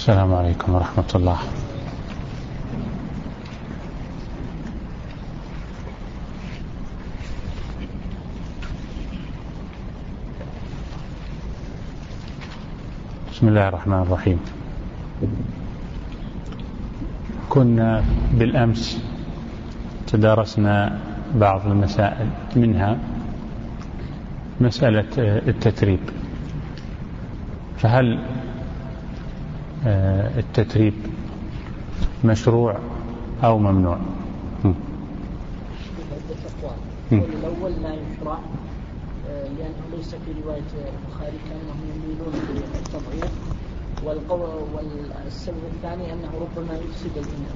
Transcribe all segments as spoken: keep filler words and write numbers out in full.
السلام عليكم ورحمة الله. بسم الله الرحمن الرحيم. كنا بالأمس تدارسنا بعض المسائل، منها مسألة التتريب. فهل التتريب مشروع أو ممنوع؟ الأول لا يشرع لأنه ليس في رواية البخاري كأنهم يميلون بالتضعيف، والسبب الثاني أنه ربما يفسد الإناء،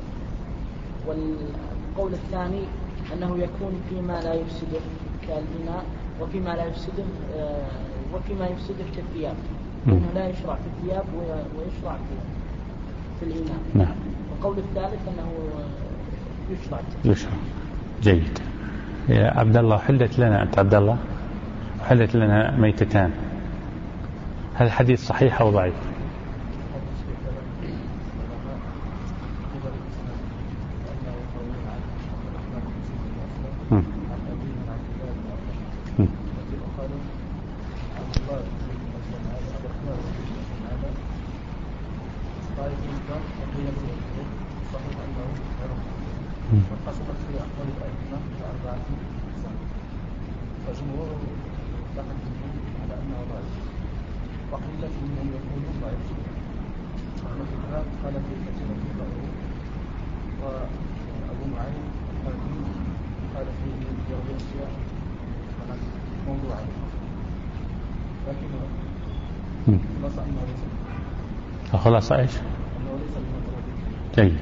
والقول الثاني أنه يكون فيما لا يفسده كالإناء وفيما لا يفسده وفيما يفسده كالثياب، لأنه لا يشرع في الثياب ويشرع في, في الإناء. نعم. والقول الثالث أنه يشرع يشرع. جيد. يا عبد الله، حلت لنا أنت عبد الله حلت لنا ميتتان، هل الحديث صحيح أو ضعيف؟ خلاصة إيش؟ جيد.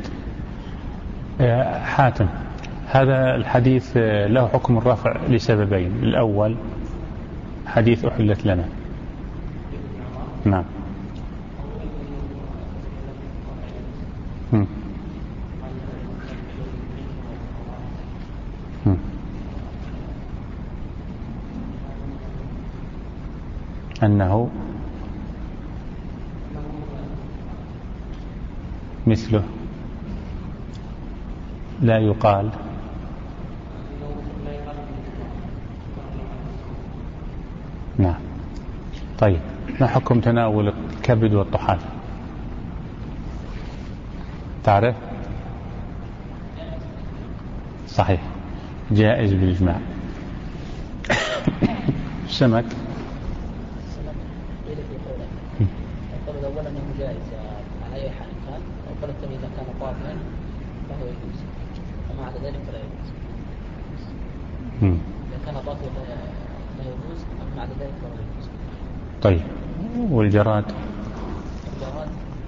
حاتم، هذا الحديث له حكم الرفع لسببين. الأول حديث أحلت لنا. نعم. م. م. أنه مثله لا يقال نعم. طيب، ما حكم تناول الكبد والطحال؟ تعرف؟ صحيح، جائز بالإجماع. السمك القول الأول أنه جائز على أي حال كان، والقول الثاني إذا كان طافلا فهو يجوز، وما عدا ذلك فلا يجوز. إذا كان طافلا لا يجوز، وما عدا ذلك فلا يجوز. طيب، والجراد؟ الجراد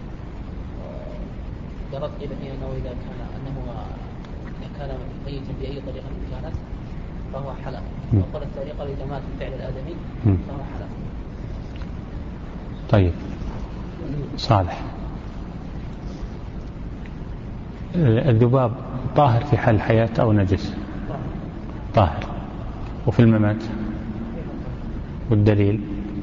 الجراد قيل فيه أنه إذا كان أنه إذا كان ميتا بأي طريقة كانت فهو حلال، وقال الطريقة إذا مات بفعل الآدمي فهو حلال. طيب، صالح، الذباب طاهر في حال الحياة أو نجس؟ طاهر. وفي الممات؟ والدليل؟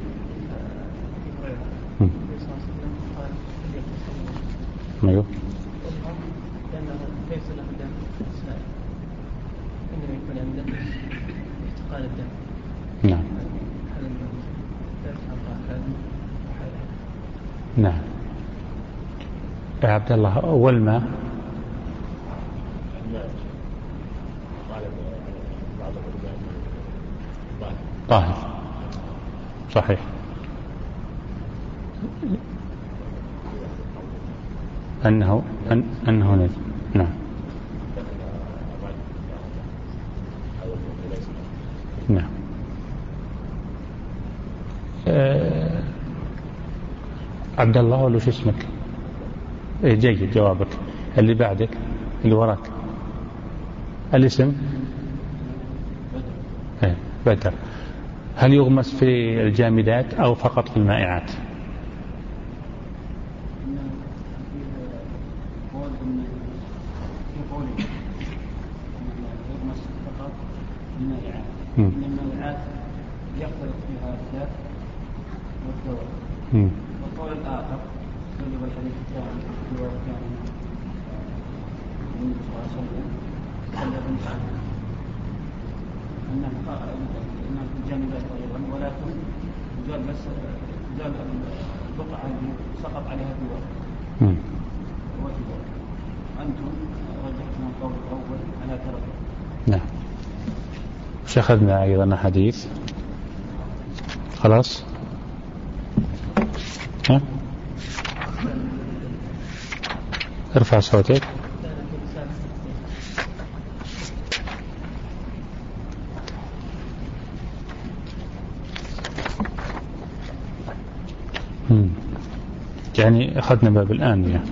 أيوه. لأنه ليس له دم سائل، إنما يكون عنده احتقان الدم. نعم. نعم. يا عبد الله، أول ما طاهر صحيح. أنه أن أنه نجس. نعم. نعم. أه عبد الله، ولا شو اسمك؟ إيه، جيد جوابك. اللي بعدك، اللي وراك، الاسم؟ إيه، بدر. هل يغمس في الجامدات أو فقط في المائعات؟ المائعات يختلط فيها الذات والدواء. والقول الآخر والحديث جاء في رواية النبي صلى الله عليه وسلم أنه أنه في الجانبات أيضا، ولكن جاء بس جاء البقعة سقط عليها الدواء. أنتم رجحتم القول الأول على ترك. نعم. وش أخذنا أيضا حديث؟ خلاص. ها؟ ارفع صوتك. يعني أخذنا باب الآنية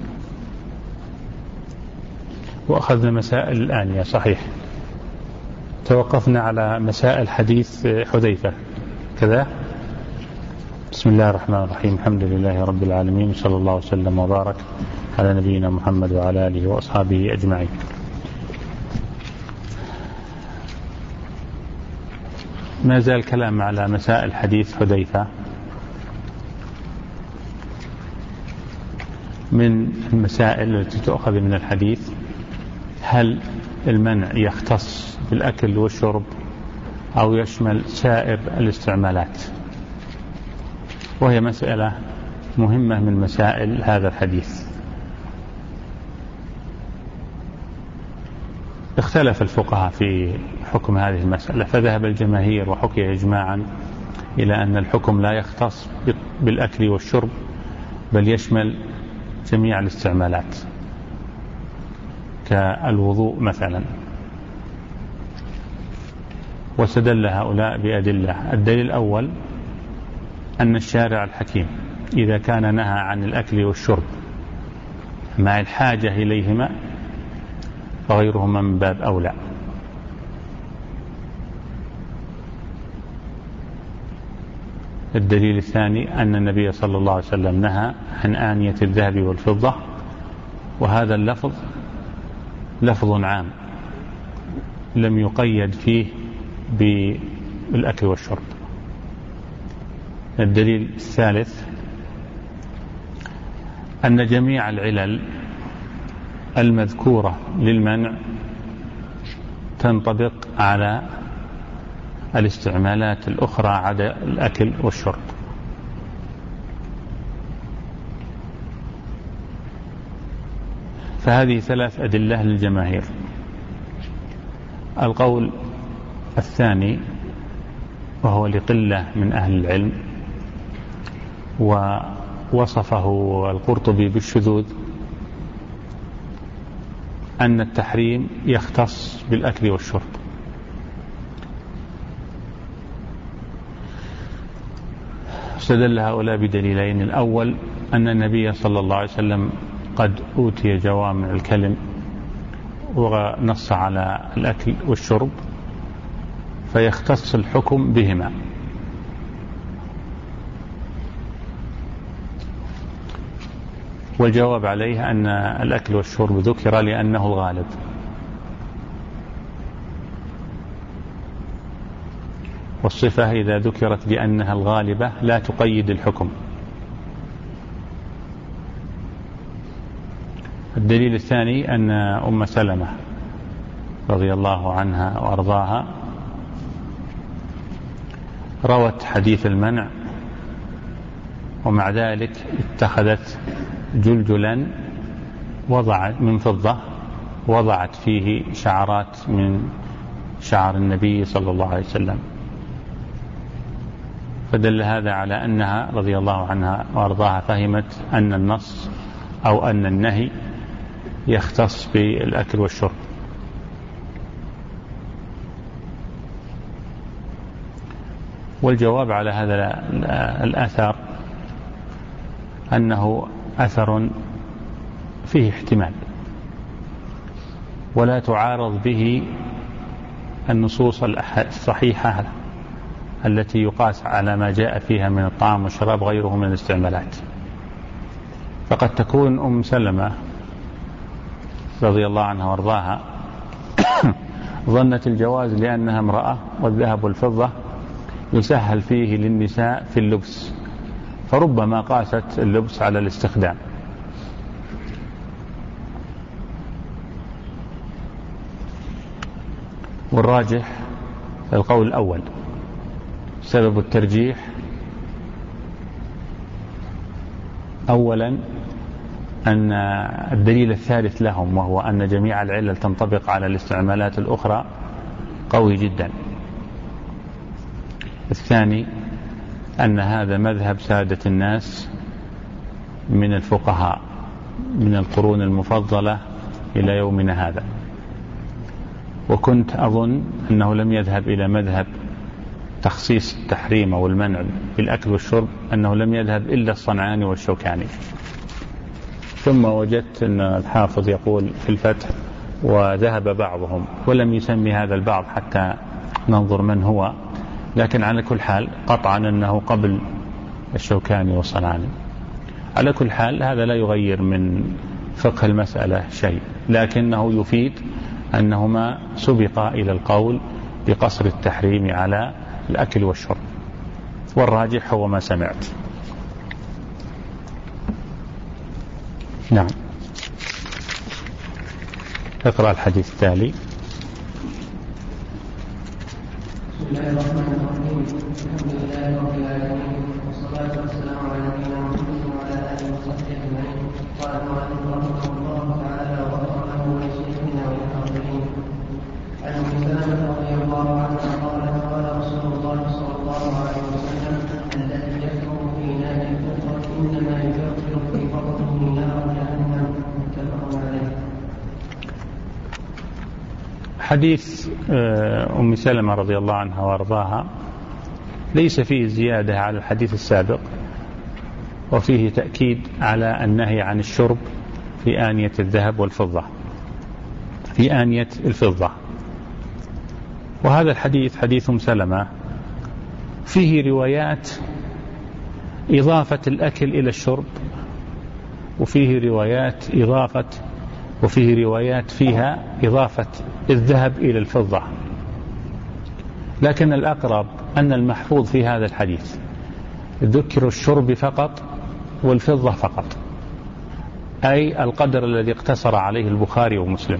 وأخذنا مسائل الآنية، صحيح. توقفنا على مسائل حديث حذيفة كذا. بسم الله الرحمن الرحيم، الحمد لله رب العالمين، صلى الله وسلم وبارك على نبينا محمد وعلى آله وأصحابه أجمعين. ما زال كلام على مسائل حديث حذيفة. من المسائل التي تؤخذ من الحديث: هل المنع يختص بالأكل والشرب أو يشمل سائر الاستعمالات؟ وهي مسألة مهمة من مسائل هذا الحديث. اختلف الفقهاء في حكم هذه المسألة، فذهب الجماهير وحكي إجماعا إلى أن الحكم لا يختص بالأكل والشرب، بل يشمل جميع الاستعمالات كالوضوء مثلا. واستدل هؤلاء بأدلة. الدليل الأول أن الشارع الحكيم إذا كان نهى عن الأكل والشرب مع الحاجة إليهما فغيرهما من باب أولى. الدليل الثاني أن النبي صلى الله عليه وسلم نهى عن آنية الذهب والفضة، وهذا اللفظ لفظ عام لم يقيد فيه بالأكل والشرب. الدليل الثالث أن جميع العلل المذكورة للمنع تنطبق على الاستعمالات الأخرى عدا الأكل والشرب. فهذه ثلاث أدلة للجماهير. القول الثاني وهو لقلة من أهل العلم، ووصفه القرطبي بالشذوذ، أن التحريم يختص بالأكل والشرب. استدل هؤلاء بدليلين: الأول أن النبي صلى الله عليه وسلم قد أوتي جوامع الكلم ونص على الأكل والشرب فيختص الحكم بهما. والجواب عليه أن الأكل والشرب ذكر لأنه الغالب، والصفة إذا ذكرت بأنها الغالبة لا تقيد الحكم. الدليل الثاني أن أم سلمة رضي الله عنها وأرضاها روت حديث المنع، ومع ذلك اتخذت جلجلا وضعت من فضة وضعت فيه شعرات من شعر النبي صلى الله عليه وسلم، فدل هذا على أنها رضي الله عنها وأرضاها فهمت أن النص أو أن النهي يختص بالأكل والشرب. والجواب على هذا الأثر أنه أثر فيه احتمال، ولا تعارض به النصوص الصحيحة التي يقاس على ما جاء فيها من الطعام والشراب غيره من الاستعمالات. فقد تكون أم سلمة رضي الله عنها وارضاها ظنت الجواز لأنها امرأة، والذهب والفضة يسهل فيه للنساء في اللبس، فربما قاست اللبس على الاستخدام، والراجح القول الأول. سبب الترجيح أولا أن الدليل الثالث لهم وهو أن جميع العلل تنطبق على الاستعمالات الأخرى قوي جدا. الثاني أن هذا مذهب سادة الناس من الفقهاء من القرون المفضلة إلى يومنا هذا، وكنت أظن أنه لم يذهب إلى مذهب تخصيص التحريم والمنع بالأكل والشرب، أنه لم يذهب إلا الصنعاني والشوكاني. ثم وجدت أن الحافظ يقول في الفتح وذهب بعضهم، ولم يسمي هذا البعض حتى ننظر من هو، لكن على كل حال قطعا أنه قبل الشوكاني والصنعاني. على كل حال هذا لا يغير من فقه المسألة شيء، لكنه يفيد أنهما سبقا إلى القول بقصر التحريم على الأكل والشرب، والراجح هو ما سمعت. نعم. اقرأ الحديث التالي. بسم الله الرحمن الرحيم. الحمد لله رب العالمين، والصلاة والسلام على نبينا محمد وعلى آله وصحبه أجمعين. قال المؤلف رحمه الله تعالى وغفر له ولشيخنا وللحاضرين. عن أم سلمة رضي الله عنها قالت قال رسول الله صلى الله عليه وسلم الذي يكفر في نار الكفر إنما يكفر في بطنه نار جهنم. متفق عليه. حديث أم سلمة رضي الله عنها وارضاها ليس فيه زيادة على الحديث السابق، وفيه تأكيد على النهي عن الشرب في آنية الذهب والفضة في آنية الفضة. وهذا الحديث حديث أم سلمة فيه روايات إضافة الأكل إلى الشرب، وفيه روايات إضافة وفيه روايات فيها إضافة الذهب إلى الفضة، لكن الأقرب أن المحفوظ في هذا الحديث ذكر الشرب فقط والفضة فقط، أي القدر الذي اقتصر عليه البخاري ومسلم.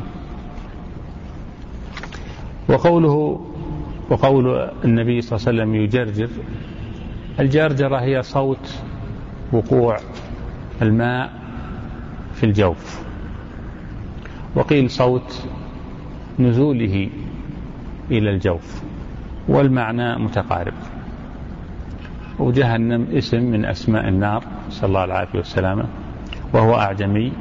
وقوله وقول النبي صلى الله عليه وسلم يجرجر، الجرجرة هي صوت وقوع الماء في الجوف، وقيل صوت نزوله إلى الجوف، والمعنى متقارب. وجهنم اسم من أسماء النار صلى الله العافية والسلامة، وهو أعجمي.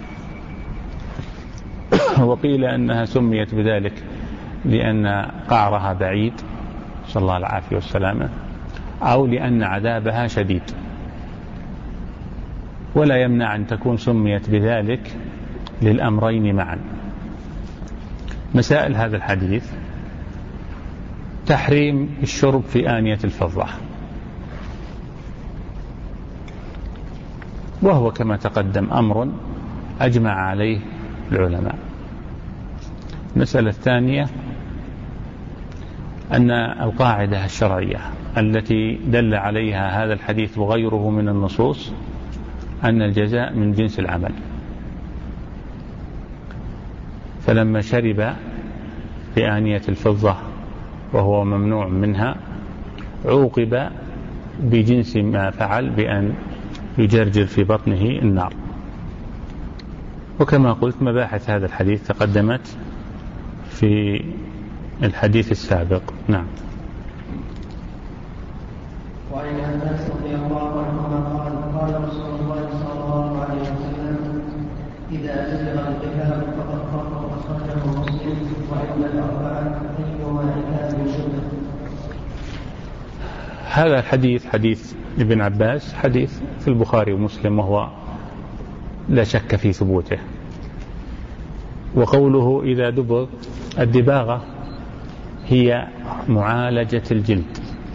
وقيل أنها سميت بذلك لأن قعرها بعيد صلى الله العافية والسلامة، أو لأن عذابها شديد. ولا يمنع أن تكون سميت بذلك للأمرين معا. مسائل هذا الحديث: تحريم الشرب في آنية الفضة، وهو كما تقدم أمر أجمع عليه العلماء. المسألة الثانية أن القاعدة الشرعية التي دل عليها هذا الحديث وغيره من النصوص أن الجزاء من جنس العمل، فلما شرب في آنية الفضة وهو ممنوع منها عوقب بجنس ما فعل بأن يجرجر في بطنه النار. وكما قلت مباحث هذا الحديث تقدمت في الحديث السابق. نعم. وعن أنس رضي الله عنهما قال قال رسول الله صلى الله عليه وسلم إذا أزلغ القتال فقد خاف، أخرجه مسلم. وإن الأربعة أيهما عتاب شبه. هذا الحديث حديث ابن عباس، حديث في البخاري ومسلم، وهو لا شك في ثبوته. وقوله إذا دبغ، الدباغة هي معالجة الجلد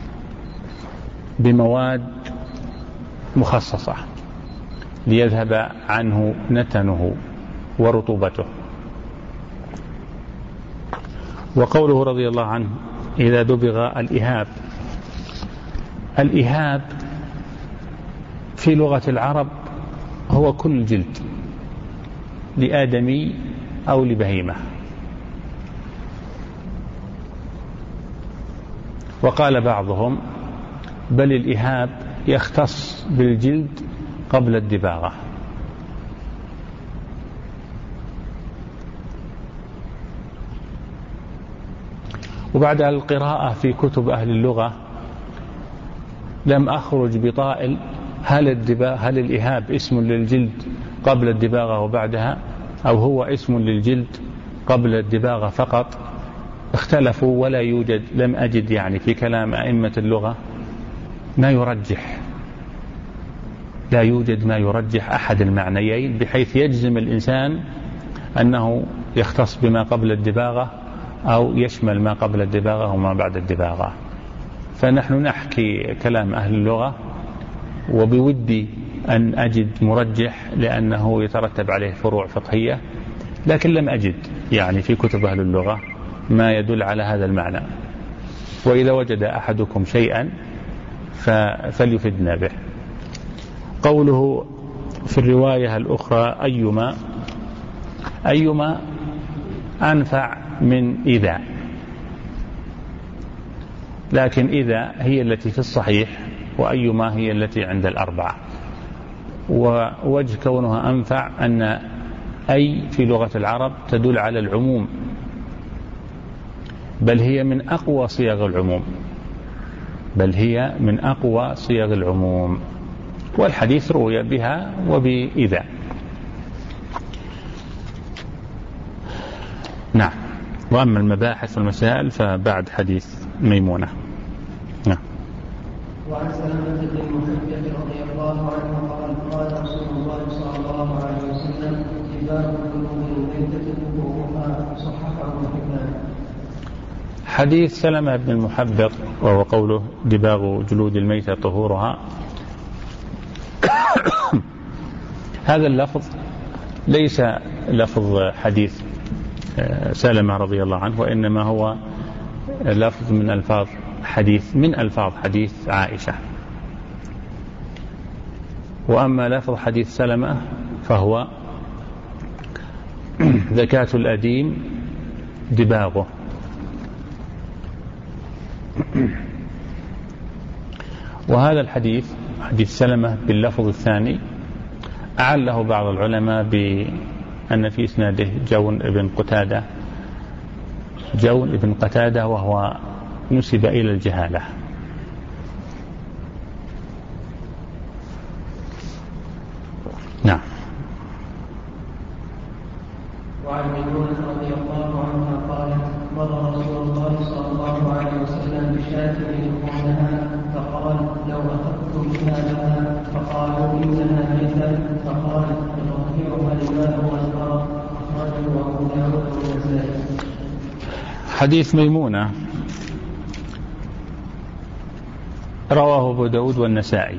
بمواد مخصصة ليذهب عنه نتنه ورطوبته. وقوله رضي الله عنه إذا دبغ الإهاب، الإهاب في لغة العرب هو كل جلد لآدمي أو لبهيمة، وقال بعضهم بل الإهاب يختص بالجلد قبل الدباغة. وبعد القراءة في كتب أهل اللغة لم أخرج بطائل هل, هل الإهاب اسم للجلد قبل الدباغة وبعدها، أو هو اسم للجلد قبل الدباغة فقط. اختلفوا ولا يوجد، لم أجد يعني في كلام أئمة اللغة ما يرجح، لا يوجد ما يرجح أحد المعنيين بحيث يجزم الإنسان أنه يختص بما قبل الدباغة أو يشمل ما قبل الدباغة وما بعد الدباغة. فنحن نحكي كلام أهل اللغة، وبودي أن أجد مرجح لأنه يترتب عليه فروع فقهية، لكن لم أجد يعني في كتب أهل اللغة ما يدل على هذا المعنى. وإذا وجد أحدكم شيئا فليفدنا به. قوله في الرواية الأخرى أيما، أيما أنفع من إذا، لكن إذا هي التي في الصحيح وأيما هي التي عند الأربعة. ووجه كونها أنفع أن أي في لغة العرب تدل على العموم، بل هي من أقوى صيغ العموم، بل هي من أقوى صيغ العموم، والحديث روي بها وبإذا. نعم. وأما المباحث والمسائل فبعد حديث ميمونة. نعم. وعن سلمة بن المحبب رضي الله عنه قال قال رسول الله صلى الله عليه وسلم دباغ القلوب الميتة وهما صححه الحبان. حديث سلمة بن المحبب وهو قوله دباغ جلود الميتة طهورها، هذا اللفظ ليس لفظ حديث سلمة رضي الله عنه، وإنما هو لفظ من ألفاظ حديث من ألفاظ حديث عائشة. وأما لفظ حديث سلمة فهو زكاة الأديم دباغه. وهذا الحديث حديث سلمة باللفظ الثاني أعله بعض العلماء بأن في إسناده جون ابن قتادة، جون ابن قتادة وهو نسب إلى الجهالة. نعم. وعن ميمونة رضي الله عنها قالت مر رسول الله صلى الله عليه وسلم بشاة يلقونها فقال لو أخذتم بها لها، فقالوا إنها ميتة، فقال يطهرها الماء والقرى. أخرجه أبو داود والنسائي. حديث ميمونة رواه أبو داود والنسائي،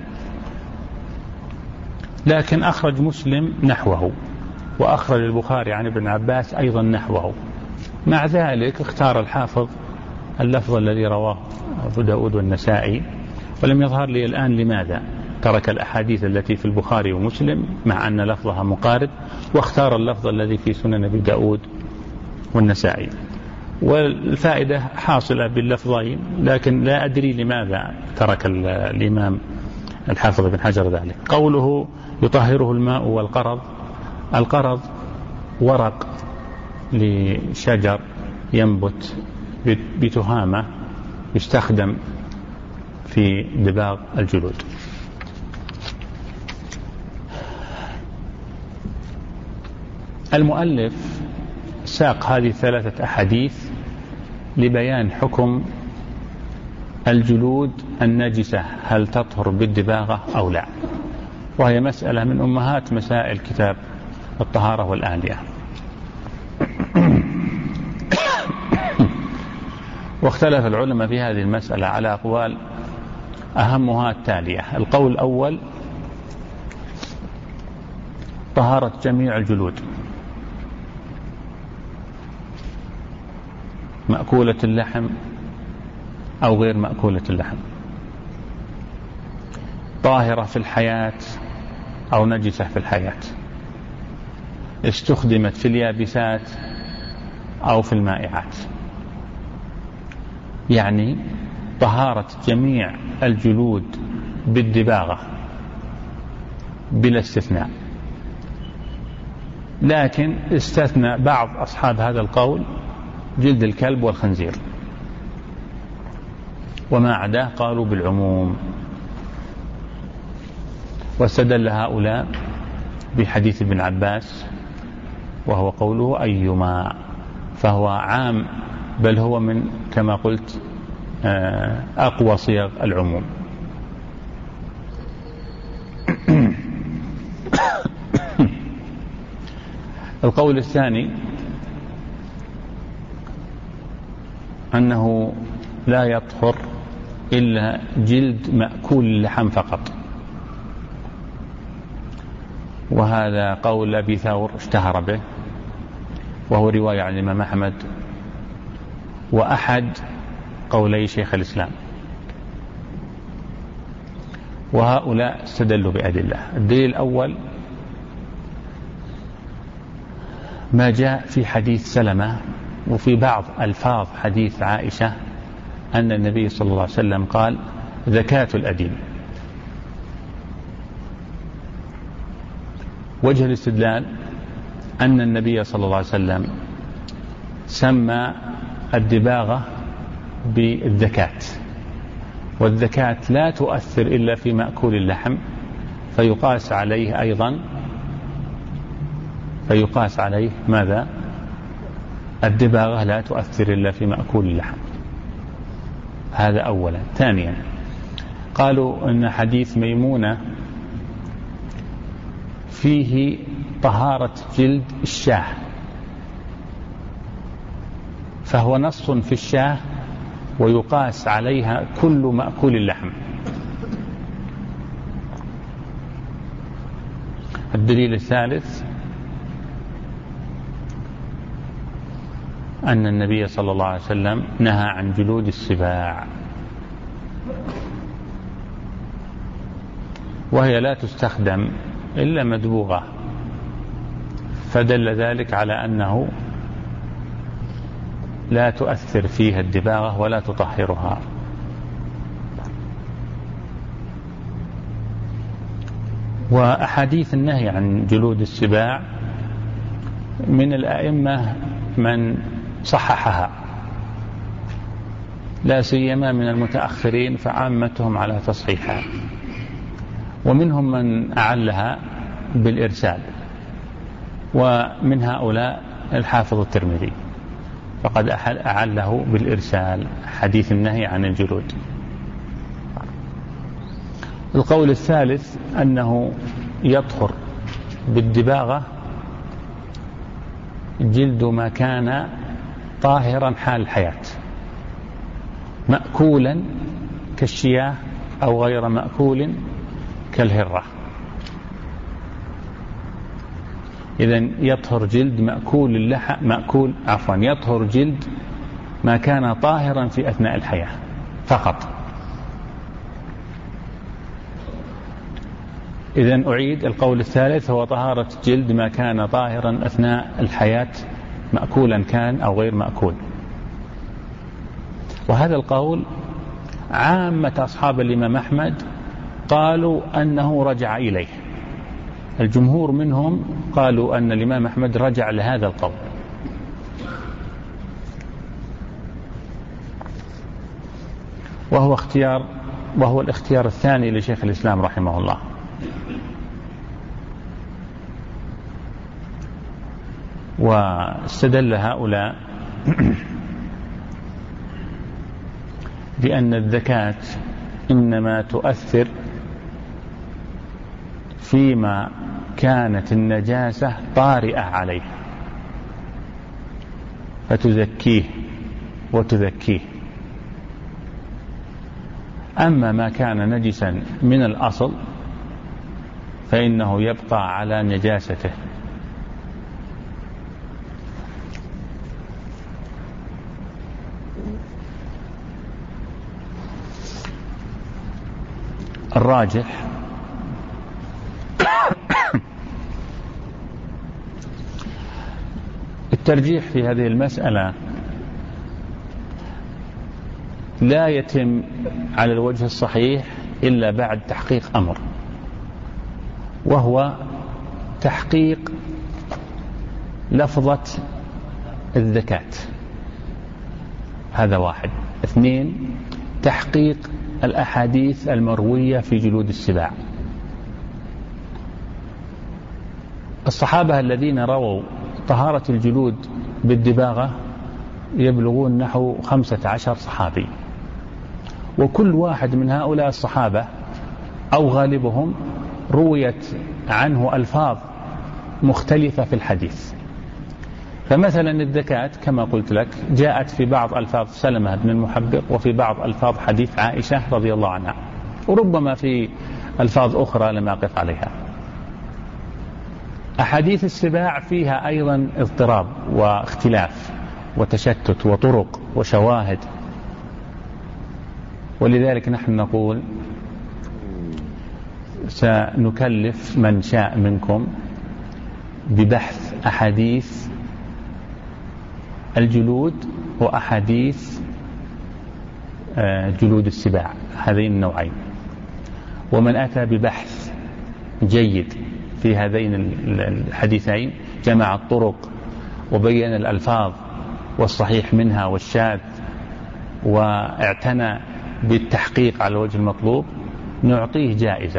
لكن أخرج مسلم نحوه، وأخرج البخاري عن ابن عباس أيضا نحوه. مع ذلك اختار الحافظ اللفظ الذي رواه أبو داود والنسائي، ولم يظهر لي الآن لماذا ترك الأحاديث التي في البخاري ومسلم مع أن لفظها مقارب، واختار اللفظ الذي في سنن أبي داود والنسائي. والفائدة حاصلة باللفظين، لكن لا أدري لماذا ترك الإمام الحافظ بن حجر ذلك. قوله يطهره الماء والقرض، القرض ورق لشجر ينبت بتهامة يستخدم في دباغ الجلود. المؤلف ساق هذه الثلاثة أحاديث لبيان حكم الجلود النجسة، هل تطهر بالدباغة أو لا، وهي مسألة من أمهات مسائل كتاب الطهارة والآنية. واختلف العلماء في هذه المسألة على أقوال أهمها التالية. القول الأول طهارة جميع الجلود، مأكولة اللحم أو غير مأكولة اللحم، طاهرة في الحياة أو نجسة في الحياة، استخدمت في اليابسات أو في المائعات. يعني طهارة جميع الجلود بالدباغة بلا استثناء، لكن استثنى بعض أصحاب هذا القول جلد الكلب والخنزير، وما عداه قالوا بالعموم. واستدل هؤلاء بحديث ابن عباس وهو قوله أيما، فهو عام، بل هو من كما قلت أقوى صيغ العموم. القول الثاني أنه لا يطهر إلا جلد مأكول اللحم فقط، وهذا قول أبي ثور اشتهر به، وهو رواية عن الإمام أحمد وأحد قولي شيخ الإسلام، وهؤلاء استدلوا بأدلة. الدليل الأول ما جاء في حديث سلمة وفي بعض ألفاظ حديث عائشة أن النبي صلى الله عليه وسلم قال زكاة الأديم. وجه الاستدلال أن النبي صلى الله عليه وسلم سمى الدباغة بالذكاة، والذكاة لا تؤثر إلا في مأكول اللحم، فيقاس عليه أيضا فيقاس عليه ماذا؟ الدباغة لا تؤثر إلا في مأكول اللحم. هذا أولا. ثانيا قالوا أن حديث ميمونة فيه طهارة جلد الشاه، فهو نص في الشاه ويقاس عليها كل مأكول اللحم. الدليل الثالث أن النبي صلى الله عليه وسلم نهى عن جلود السباع، وهي لا تستخدم إلا مدبوغة، فدل ذلك على أنه لا تؤثر فيها الدباغة ولا تطهرها. وأحاديث النهي عن جلود السباع من الأئمة من صححها، لا سيما من المتأخرين فعامتهم على تصحيحها، ومنهم من أعلها بالإرسال، ومن هؤلاء الحافظ الترمذي فقد أعله بالإرسال حديث النهي عن الجلود. القول الثالث أنه يطهر بالدباغة جلد ما كان طاهرا حال الحياة، مأكولا كالشياه أو غير مأكول كالهرة. إذن يطهر جلد مأكول اللحم مأكول عفوا يطهر جلد ما كان طاهرا في أثناء الحياة فقط. إذن أعيد القول الثالث هو طهارة جلد ما كان طاهرا أثناء الحياة مأكولا كان أو غير مأكول. وهذا القول عامة أصحاب الإمام أحمد قالوا أنه رجع إليه، الجمهور منهم قالوا أن الإمام أحمد رجع لهذا القول. وهو اختيار وهو الاختيار الثاني لشيخ الإسلام رحمه الله. واستدل هؤلاء بأن الزكاة إنما تؤثر فيما كانت النجاسة طارئة عليه فتزكيه وتذكيه، أما ما كان نجسا من الأصل فإنه يبقى على نجاسته. الراجح الترجيح في هذه المسألة لا يتم على الوجه الصحيح إلا بعد تحقيق أمر، وهو تحقيق لفظة الذكاة، هذا واحد. اثنين، تحقيق الأحاديث المروية في جلود السباع. الصحابة الذين رووا طهارة الجلود بالدباغة يبلغون نحو خمسة عشر صحابي، وكل واحد من هؤلاء الصحابة أو غالبهم رويت عنه ألفاظ مختلفة في الحديث. فمثلا الذكاة كما قلت لك جاءت في بعض ألفاظ سلمة بن المحبق، وفي بعض ألفاظ حديث عائشة رضي الله عنها، وربما في ألفاظ أخرى لم أقف عليها. أحاديث السباع فيها أيضا اضطراب واختلاف وتشتت وطرق وشواهد، ولذلك نحن نقول سنكلف من شاء منكم ببحث أحاديث الجلود وأحاديث جلود السباع، هذين النوعين. ومن أتى ببحث جيد في هذين الحديثين جمع الطرق وبين الألفاظ والصحيح منها والشاذ واعتنى بالتحقيق على الوجه المطلوب، نعطيه جائزة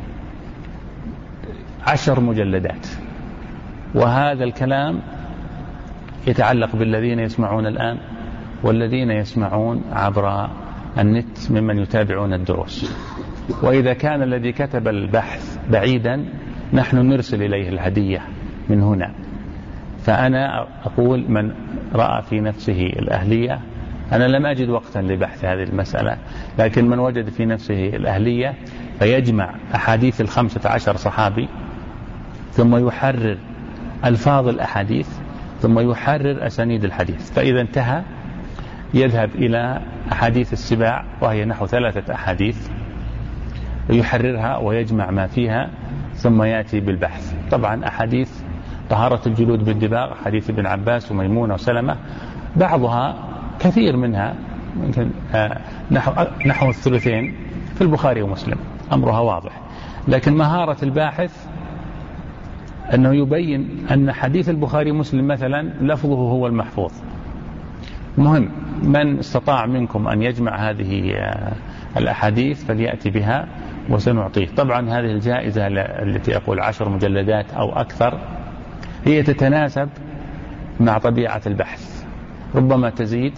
عشر مجلدات. وهذا الكلام يتعلق بالذين يسمعون الآن والذين يسمعون عبر النت ممن يتابعون الدروس. وإذا كان الذي كتب البحث بعيدا نحن نرسل إليه الهدية من هنا. فأنا أقول من رأى في نفسه الأهلية، أنا لم أجد وقتا لبحث هذه المسألة، لكن من وجد في نفسه الأهلية فيجمع أحاديث الخمسة عشر صحابي، ثم يحرر ألفاظ الأحاديث، ثم يحرر أسانيد الحديث. فإذا انتهى يذهب إلى أحاديث السباع وهي نحو ثلاثة أحاديث، يحررها ويجمع ما فيها، ثم يأتي بالبحث. طبعا أحاديث طهارة الجلود بالدباغ، حديث ابن عباس وميمونة وسلمة، بعضها كثير منها يمكن نحو, نحو الثلثين في البخاري ومسلم، أمرها واضح. لكن مهارة الباحث أنه يبين أن حديث البخاري ومسلم مثلا لفظه هو المحفوظ. مهم من استطاع منكم أن يجمع هذه الأحاديث فليأتي بها وسنعطيه. طبعا هذه الجائزة التي أقول عشر مجلدات أو أكثر هي تتناسب مع طبيعة البحث، ربما تزيد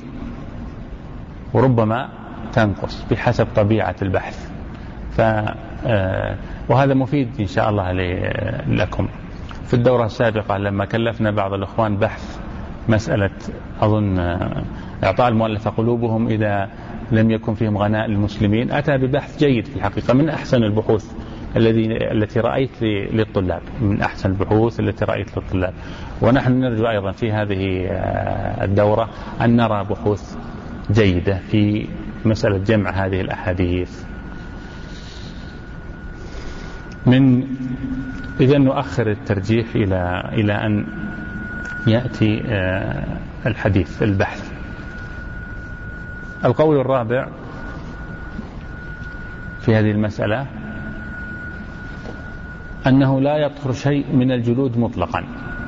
وربما تنقص بحسب طبيعة البحث. ف وهذا مفيد إن شاء الله لكم. في الدورة السابقة لما كلفنا بعض الأخوان بحث مسألة أظن إعطاء المؤلفة قلوبهم إذا لم يكن فيهم غناء للمسلمين، أتى ببحث جيد في الحقيقة، من أحسن البحوث الذي التي رأيت للطلاب، من أحسن البحوث التي رأيت للطلاب. ونحن نرجو أيضا في هذه الدورة أن نرى بحوث جيدة في مسألة جمع هذه الأحاديث. من إذا نؤخر الترجيح إلى إلى أن يأتي الحديث البحث. القول الرابع في هذه المسألة أنه لا يطهر شيء من الجلود مطلقا،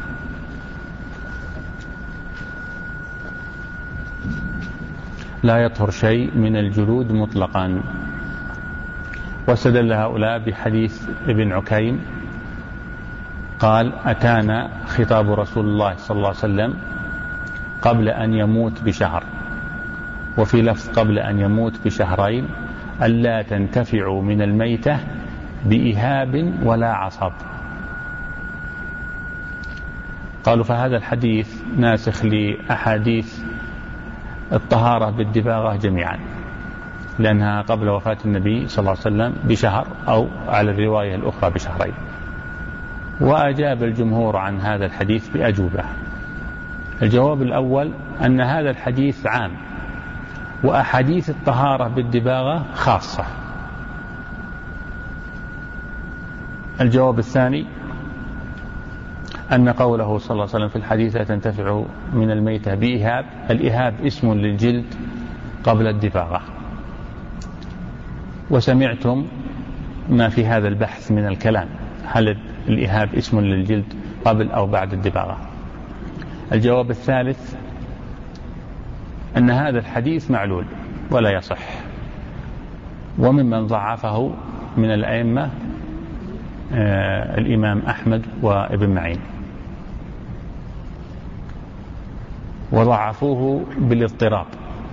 لا يطهر شيء من الجلود مطلقا. واستدل هؤلاء بحديث ابن عكيم قال: أتانا خطاب رسول الله صلى الله عليه وسلم قبل أن يموت بشهر، وفي لفظ قبل أن يموت بشهرين، ألا تنتفعوا من الميتة بإهاب ولا عصب. قالوا فهذا الحديث ناسخ لأحاديث الطهارة بالدباغة جميعا، لأنها قبل وفاة النبي صلى الله عليه وسلم بشهر، أو على الرواية الأخرى بشهرين. وأجاب الجمهور عن هذا الحديث بأجوبة. الجواب الأول أن هذا الحديث عام، وأحاديث الطهارة بالدباغة خاصة. الجواب الثاني أن قوله صلى الله عليه وسلم في الحديث لا تنتفع من الميتة بإهاب، الإهاب اسم للجلد قبل الدباغة. وسمعتم ما في هذا البحث من الكلام، هل الإهاب اسم للجلد قبل أو بعد الدباغة؟ الجواب الثالث أن هذا الحديث معلول ولا يصح، وممن ضعفه من الأئمة آه الإمام أحمد وابن معين، وضعفوه بالاضطراب.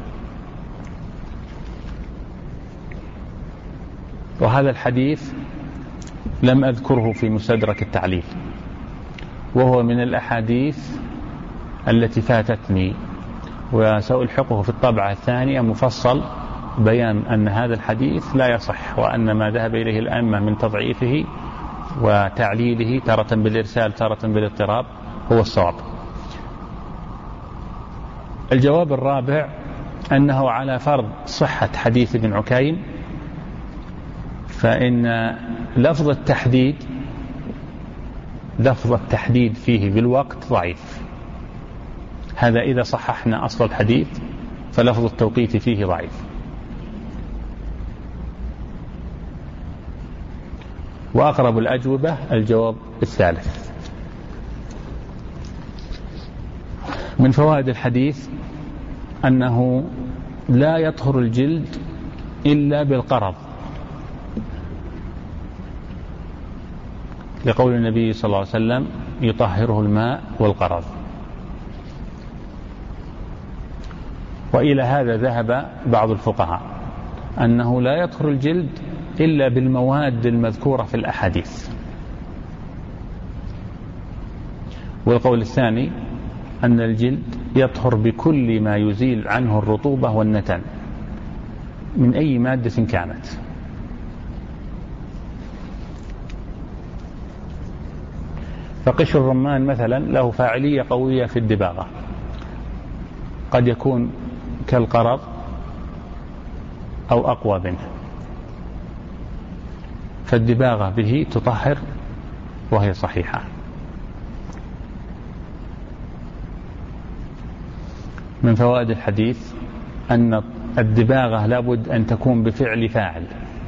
وهذا الحديث لم أذكره في مستدرك التعليل، وهو من الأحاديث التي فاتتني، وسألحقه في الطبعة الثانية مفصل بيان أن هذا الحديث لا يصح، وأن ما ذهب إليه الأئمة من تضعيفه وتعليله تارة بالإرسال تارة بالاضطراب هو الصواب. الجواب الرابع أنه على فرض صحة حديث ابن عكيم، فإن لفظ التحديد لفظ التحديد فيه بالوقت ضعيف. هذا إذا صححنا أصل الحديث، فلفظ التوقيت فيه ضعيف. وأقرب الأجوبة الجواب الثالث. من فوائد الحديث أنه لا يطهر الجلد إلا بالقرض، لقول النبي صلى الله عليه وسلم يطهره الماء والقرض. وإلى هذا ذهب بعض الفقهاء أنه لا يطهر الجلد إلا بالمواد المذكورة في الأحاديث. والقول الثاني أن الجلد يطهر بكل ما يزيل عنه الرطوبة والنتن من أي مادة كانت. فقشر الرمان مثلا له فاعلية قوية في الدباغة، قد يكون كالقرض أو أقوى منه، فالدباغة به تطهر وهي صحيحة. من فوائد الحديث أن الدباغة لابد أن تكون بفعل فاعل،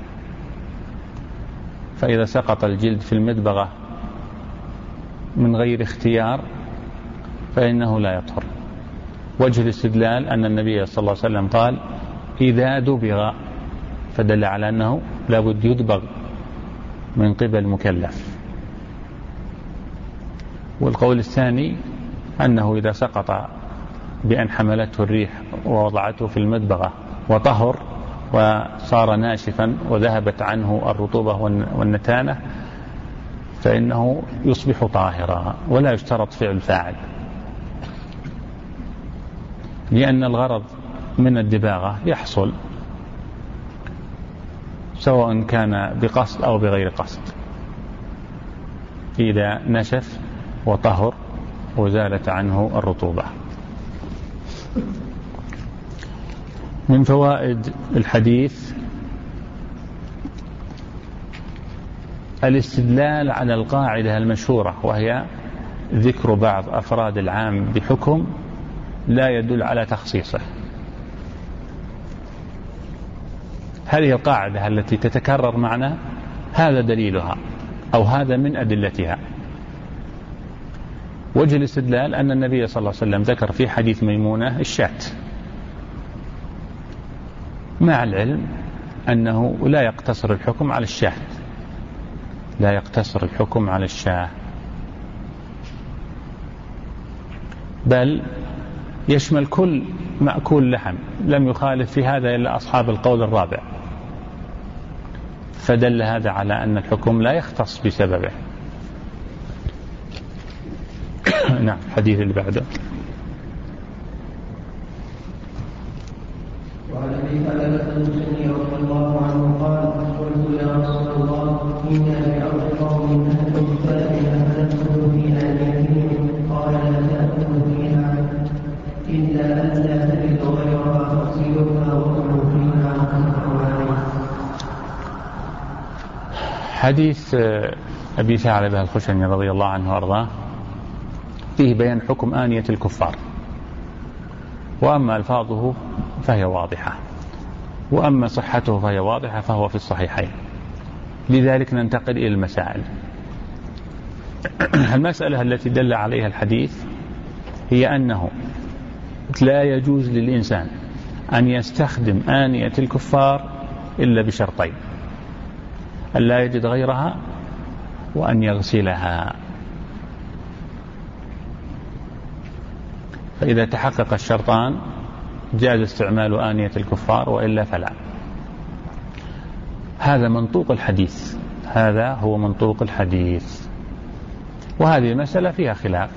فإذا سقط الجلد في المدبغة من غير اختيار فإنه لا يطهر. وجه الاستدلال أن النبي صلى الله عليه وسلم قال إذا دبغ، فدل على أنه لابد يدبغ من قبل مكلف. والقول الثاني أنه إذا سقط بأن حملته الريح ووضعته في المدبغة وطهر وصار ناشفا وذهبت عنه الرطوبة والنتانة فإنه يصبح طاهرا، ولا يشترط فعل فاعل، لأن الغرض من الدباغة يحصل سواء كان بقصد أو بغير قصد، إذا نشف وطهر وزالت عنه الرطوبة. من فوائد الحديث الاستدلال على القاعدة المشهورة، وهي ذكر بعض أفراد العام بحكم لا يدل على تخصيصه. هذه القاعدة التي تتكرر معنا هذا دليلها أو هذا من أدلتها. وجه الاستدلال أن النبي صلى الله عليه وسلم ذكر في حديث ميمونة الشاة، مع العلم أنه لا يقتصر الحكم على الشاة، لا يقتصر الحكم على الشاة، بل يشمل كل مأكول لحم، لم يخالف في هذا إلا أصحاب القول الرابع، فدل هذا على أن الحكم لا يختص بسببه. نعم. الحديث اللي بعده. وعن ابي ثعلبة الخشني رضي الله عنه قال قلت يا رسول الله إنا بأرض قوم أهل فاتنا فندخل في آلهتهم قال لا تأكل فيها إلا أن لا تجد غيرها فاغسلوها وكلوا فيها وتنفعوا عليها. حديث أبي ثعلبة الخشني رضي الله عنه وأرضاه فيه بيان حكم آنية الكفار، وأما ألفاظه فهي واضحة، وأما صحته فهي واضحة، فهو في الصحيحين. لذلك ننتقل إلى المسائل. المسألة التي دل عليها الحديث هي أنه لا يجوز للإنسان أن يستخدم آنية الكفار إلا بشرطين: أن لا يجد غيرها، وأن يغسلها. فإذا تحقق الشرطان جاز استعمال آنية الكفار، وإلا فلا. هذا منطوق الحديث، هذا هو منطوق الحديث. وهذه المسألة فيها خلاف.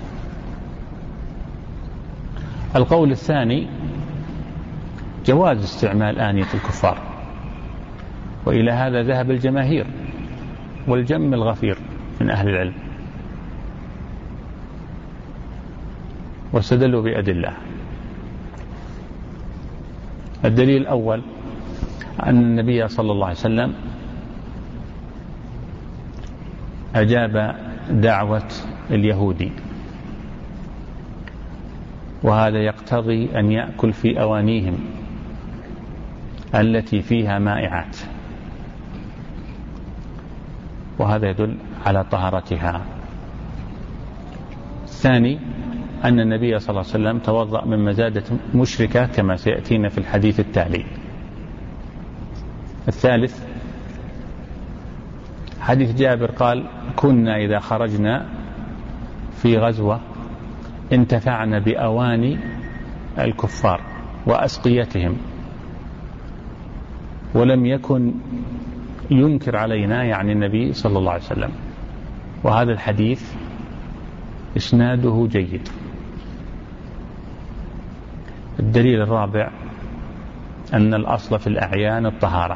القول الثاني جواز استعمال آنية الكفار، وإلى هذا ذهب الجماهير والجم الغفير من أهل العلم، واستدلوا بأدلة. الدليل الأول أن النبي صلى الله عليه وسلم أجاب دعوة اليهودي، وهذا يقتضي أن يأكل في أوانيهم التي فيها مائعات، وهذا يدل على طهارتها. الثاني أن النبي صلى الله عليه وسلم توضأ من مزادة مشركة كما سيأتينا في الحديث التالي. الثالث حديث جابر قال: كنا إذا خرجنا في غزوة انتفعنا بأواني الكفار وأسقيتهم، ولم يكن ينكر علينا، يعني النبي صلى الله عليه وسلم. وهذا الحديث إسناده جيد. الدليل الرابع أن الأصل في الأعيان الطهارة،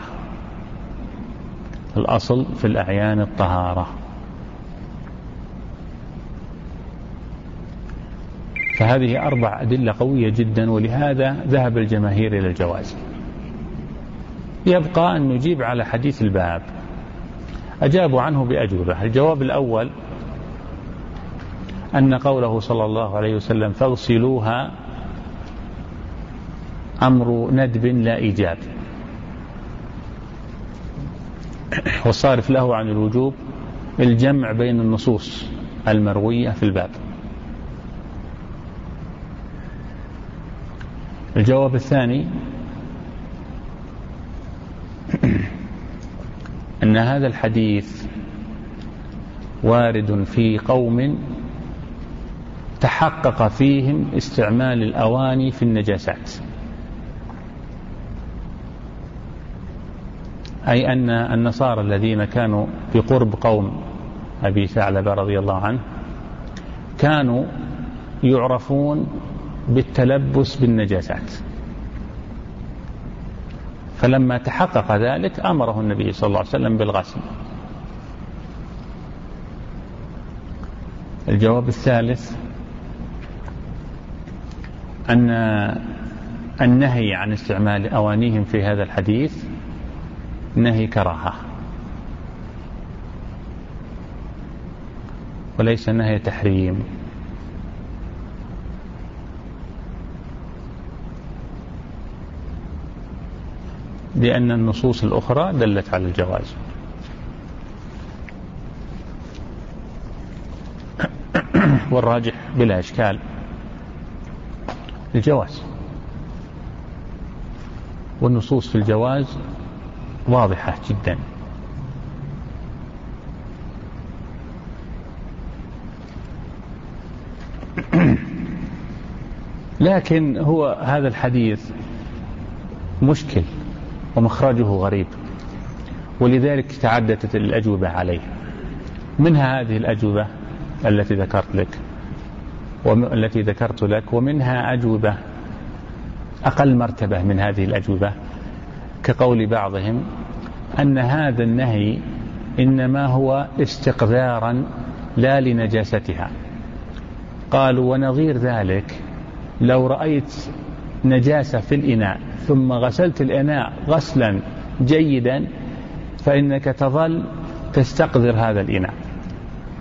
الأصل في الأعيان الطهارة. فهذه أربع أدلة قوية جدا، ولهذا ذهب الجماهير إلى الجواز. يبقى أن نجيب على حديث الباب. أجابوا عنه بأجوبة. الجواب الأول أن قوله صلى الله عليه وسلم فاغسلوها أمر ندب لا إيجاب، والصارف له عن الوجوب الجمع بين النصوص المروية في الباب. الجواب الثاني أن هذا الحديث وارد في قوم تحقق فيهم استعمال الأواني في النجاسات، أي أن النصارى الذين كانوا في قرب قوم أبي ثعلبة رضي الله عنه كانوا يعرفون بالتلبس بالنجاسات، فلما تحقق ذلك أمره النبي صلى الله عليه وسلم بالغسل. الجواب الثالث أن النهي عن استعمال أوانيهم في هذا الحديث نهي كراهة، وليس نهي تحريم. لأن النصوص الأخرى دلت على الجواز. والراجح بلا إشكال الجواز، والنصوص في الجواز واضحة جدا. لكن هو هذا الحديث مشكل ومخرجه غريب، ولذلك تعددت الأجوبة عليه. منها هذه الأجوبة التي ذكرت لك والتي ذكرت لك ومنها أجوبة أقل مرتبة من هذه الأجوبة، كقول بعضهم أن هذا النهي إنما هو استقذارا لا لنجاستها. قالوا ونظير ذلك لو رأيت نجاسة في الإناء ثم غسلت الإناء غسلا جيدا فإنك تظل تستقذر هذا الإناء.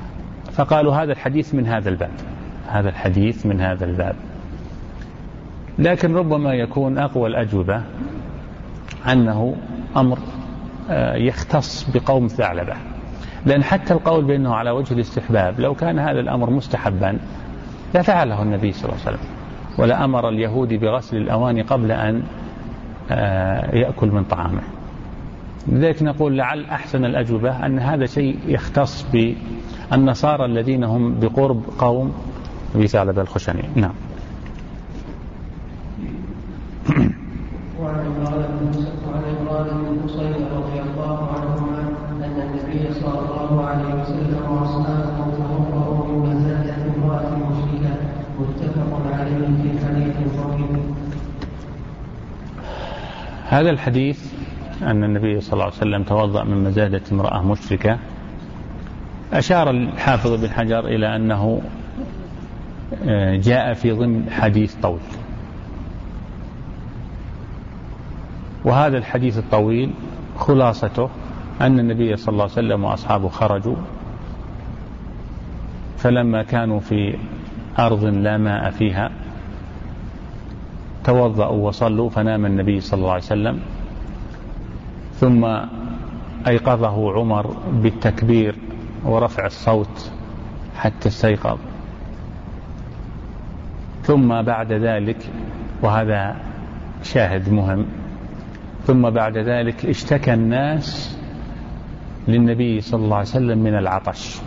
فقالوا هذا الحديث من هذا الباب، هذا الحديث من هذا الباب. لكن ربما يكون أقوى الأجوبة أنه أمر يختص بقوم ثعلبة، لأن حتى القول بأنه على وجه الاستحباب لو كان هذا الأمر مستحبا لفعله النبي صلى الله عليه وسلم، ولا أمر اليهود بغسل الأواني قبل أن يأكل من طعامه. لذلك نقول لعل أحسن الأجوبة أن هذا شيء يختص بالنصارى الذين هم بقرب قوم أبي ثعلبة الخشني. نعم. وعن عمران بن حصين رضي الله عنهما أن النبي صلى الله عليه وسلم وأصحابه توضأوا من مزادة امرأة مشركة، متفق عليه في حديث طويل. هذا الحديث أن النبي صلى الله عليه وسلم توضأ من مزادة امرأة مشركة أشار الحافظ بن حجر إلى أنه جاء في ضمن حديث طويل، وهذا الحديث الطويل خلاصته أن النبي صلى الله عليه وسلم وأصحابه خرجوا، فلما كانوا في أرض لا ماء فيها توضأوا وصلوا، فنام النبي صلى الله عليه وسلم، ثم أيقظه عمر بالتكبير ورفع الصوت حتى استيقظ. ثم بعد ذلك، وهذا شاهد مهم، ثم بعد ذلك اشتكى الناس للنبي صلى الله عليه وسلم من العطش،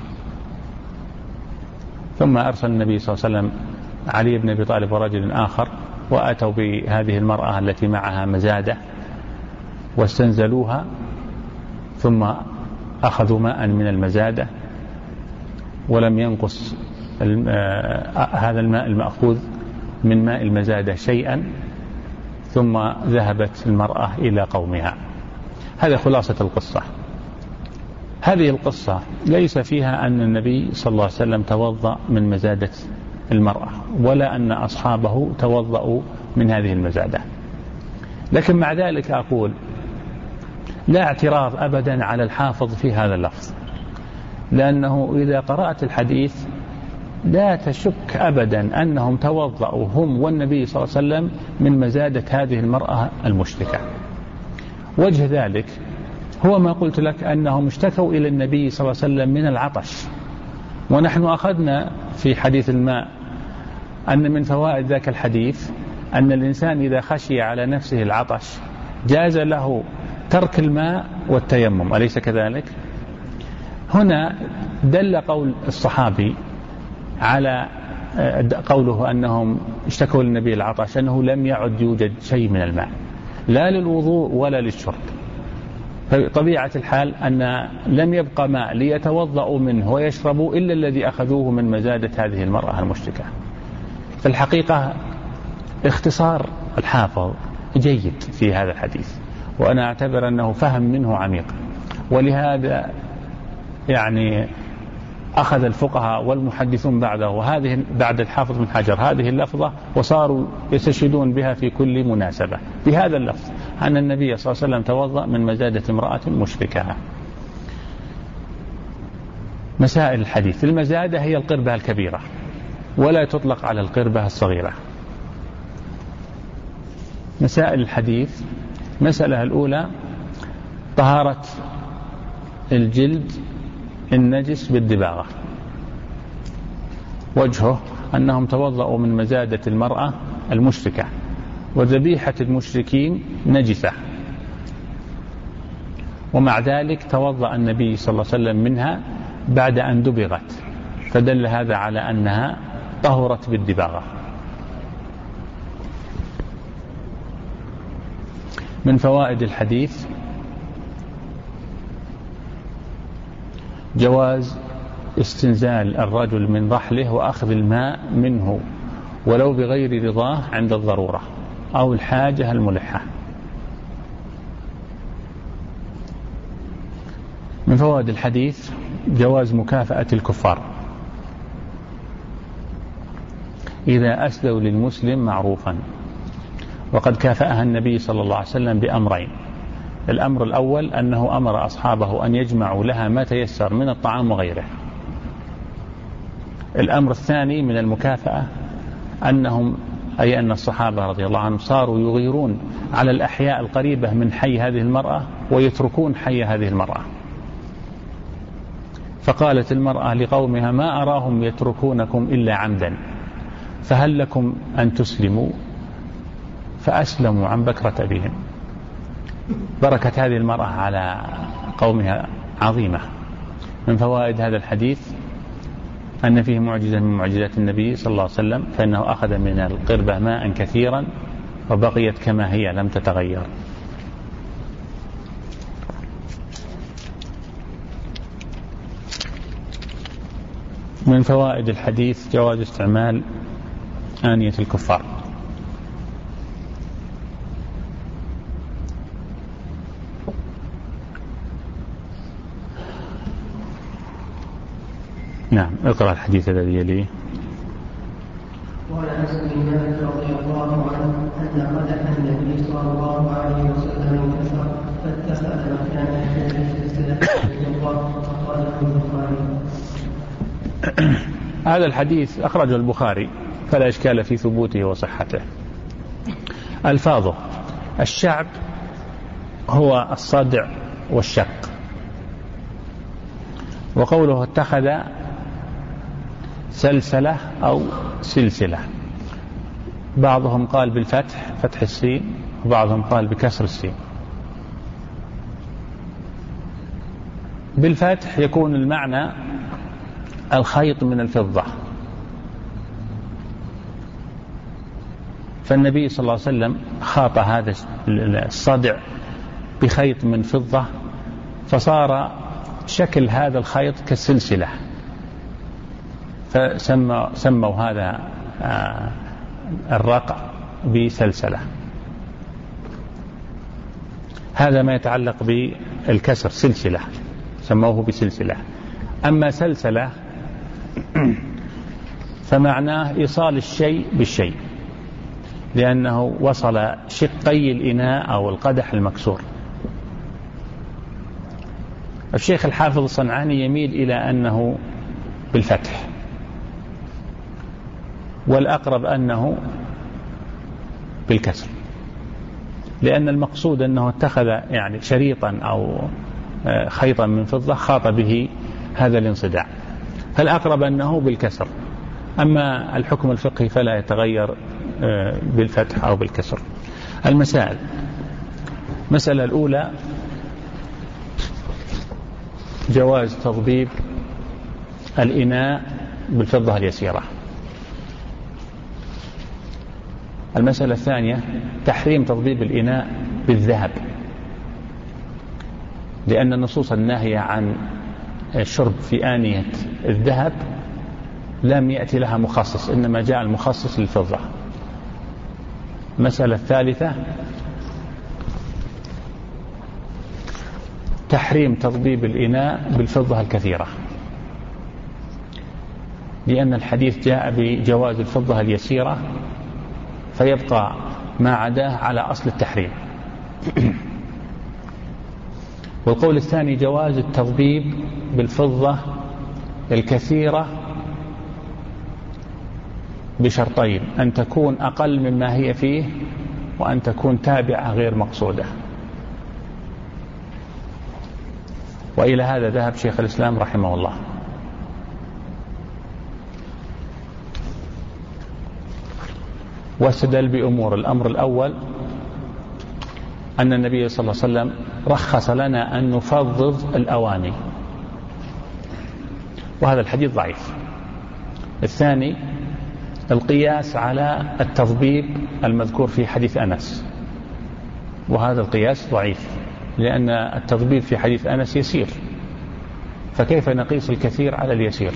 ثم أرسل النبي صلى الله عليه وسلم علي بن أبي طالب ورجل آخر، وأتوا بهذه المرأة التي معها مزادة واستنزلوها، ثم أخذوا ماء من المزادة ولم ينقص هذا الماء المأخوذ من ماء المزادة شيئا، ثم ذهبت المرأة إلى قومها. هذا خلاصة القصة. هذه القصة ليس فيها أن النبي صلى الله عليه وسلم توضأ من مزادة المرأة، ولا أن أصحابه توضأوا من هذه المزادة، لكن مع ذلك أقول لا اعتراض أبدا على الحافظ في هذا اللفظ، لأنه إذا قرأت الحديث لا تشك أبدا أنهم توضأوا هم والنبي صلى الله عليه وسلم من مزادة هذه المرأة المشركة. وجه ذلك هو ما قلت لك أنهم اشتكوا إلى النبي صلى الله عليه وسلم من العطش، ونحن أخذنا في حديث الماء أن من فوائد ذاك الحديث أن الإنسان إذا خشي على نفسه العطش جاز له ترك الماء والتيمم، أليس كذلك؟ هنا دل قول الصحابي على قوله أنهم اشتكوا للنبي العطش أنه لم يعد يوجد شيء من الماء لا للوضوء ولا للشرب، فطبيعة الحال أن لم يبقى ماء ليتوضأوا منه ويشربوا إلا الذي أخذوه من مزادة هذه المرأة المشركة. في الحقيقة اختصار الحافظ جيد في هذا الحديث، وأنا أعتبر أنه فهم منه عميق، ولهذا يعني أخذ الفقهاء والمحدثون بعده وهذه بعد الحافظ بن حجر هذه اللفظة وصاروا يستشهدون بها في كل مناسبة بهذا اللفظ أن النبي صلى الله عليه وسلم توضأ من مزادة امرأة مشركة. مسائل الحديث: المزادة هي القربة الكبيرة ولا تطلق على القربة الصغيرة. مسائل الحديث: مسألة الأولى طهارة الجلد النجس بالدباغة. وجهه أنهم توضأوا من مزادة المرأة المشركة، وذبيحة المشركين نجسة، ومع ذلك توضأ النبي صلى الله عليه وسلم منها بعد أن دبغت، فدل هذا على أنها طهرت بالدباغة. من فوائد الحديث جواز استنزال الرجل من رحله وأخذ الماء منه ولو بغير رضاه عند الضرورة أو الحاجة الملحة. من فوائد الحديث جواز مكافأة الكفار إذا أسدوا للمسلم معروفا، وقد كافأها النبي صلى الله عليه وسلم بأمرين: الأمر الأول أنه أمر أصحابه أن يجمعوا لها ما تيسر من الطعام وغيره. الأمر الثاني من المكافأة أنهم أي أن الصحابة رضي الله عنهم صاروا يغيرون على الأحياء القريبة من حي هذه المرأة ويتركون حي هذه المرأة. فقالت المرأة لقومها: ما أراهم يتركونكم إلا عمدا، فهل لكم أن تسلموا؟ فأسلموا عن بكرة أبيهم. بركة هذه المرأة على قومها عظيمة. من فوائد هذا الحديث أن فيه معجزة من معجزات النبي صلى الله عليه وسلم، فإنه أخذ من القربة ماء كثيرا وبقيت كما هي لم تتغير. من فوائد الحديث جواز استعمال آنية الكفار. نعم، اقرأ الحديث الذي يليه. وعن انس بن مالك رضي الله عنه ان قدح النبي صلى الله عليه وسلم كفر فاتخذ مكانه في السلسله قاله البخاري. هذا الحديث أخرجه البخاري فلا إشكال في ثبوته وصحته. ألفاظه: الشعب هو الصدع والشق. وقوله اتخذ سلسلة أو سلسلة، بعضهم قال بالفتح فتح السين وبعضهم قال بكسر السين. بالفتح يكون المعنى الخيط من الفضة، فالنبي صلى الله عليه وسلم خاط هذا الصدع بخيط من فضة فصار شكل هذا الخيط كالسلسلة، فسموا سموا هذا الرقع بسلسلة. هذا ما يتعلق بالكسر، سلسلة سموه بسلسلة. أما سلسلة فمعناه إيصال الشيء بالشيء، لأنه وصل شقي الإناء أو القدح المكسور. الشيخ الحافظ الصنعاني يميل إلى أنه بالفتح، والأقرب أنه بالكسر، لأن المقصود أنه اتخذ يعني شريطا أو خيطا من فضة خاط به هذا الانصداع، فالأقرب أنه بالكسر. أما الحكم الفقهي فلا يتغير بالفتح أو بالكسر. المسائل: مسألة الأولى جواز تضبيب الإناء بالفضة اليسيرة. المسألة الثانية تحريم تضبيب الإناء بالذهب، لأن النصوص الناهية عن الشرب في آنية الذهب لم يأتي لها مخصص، إنما جاء المخصص للفضة. المسألة الثالثة تحريم تضبيب الإناء بالفضة الكثيرة، لأن الحديث جاء بجواز الفضة اليسيرة فيبقى ما عداه على أصل التحريم. والقول الثاني جواز التضبيب بالفضة الكثيرة بشرطين: أن تكون أقل مما هي فيه، وأن تكون تابعة غير مقصودة. وإلى هذا ذهب شيخ الإسلام رحمه الله. واستدل بأمور. الأمر الأول أن النبي صلى الله عليه وسلم رخص لنا أن نفضض الأواني، وهذا الحديث ضعيف. الثاني القياس على التضبيب المذكور في حديث أنس، وهذا القياس ضعيف، لأن التضبيب في حديث أنس يسير، فكيف نقيس الكثير على اليسير؟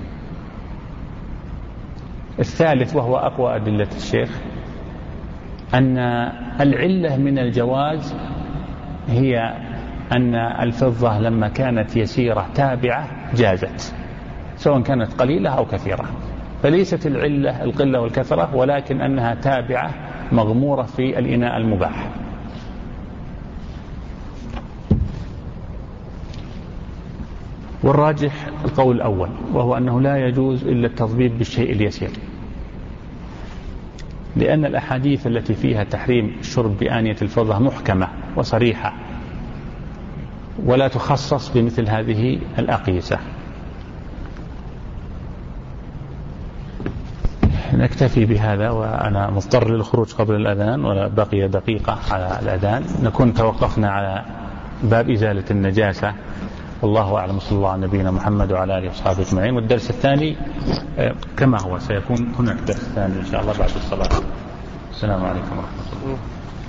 الثالث وهو أقوى أدلة الشيخ أن العلة من الجواز هي أن الفضة لما كانت يسيرة تابعة جازت، سواء كانت قليلة أو كثيرة، فليست العلة القلة والكثرة، ولكن أنها تابعة مغمورة في الإناء المباح. والراجح القول الأول، وهو أنه لا يجوز إلا التضبيب بالشيء اليسير. لأن الأحاديث التي فيها تحريم الشرب بآنية الفضة محكمة وصريحة ولا تخصص بمثل هذه الأقيسة. نكتفي بهذا، وأنا مضطر للخروج قبل الأذان ولا بقي دقيقة على الأذان. نكون توقفنا على باب إزالة النجاسة، والله أعلم. صلى الله على نبينا محمد وعلى آله وصحبه أجمعين. والدرس الثاني كما هو سيكون هناك درس ثاني إن شاء الله بعد الصلاة. السلام عليكم ورحمة الله.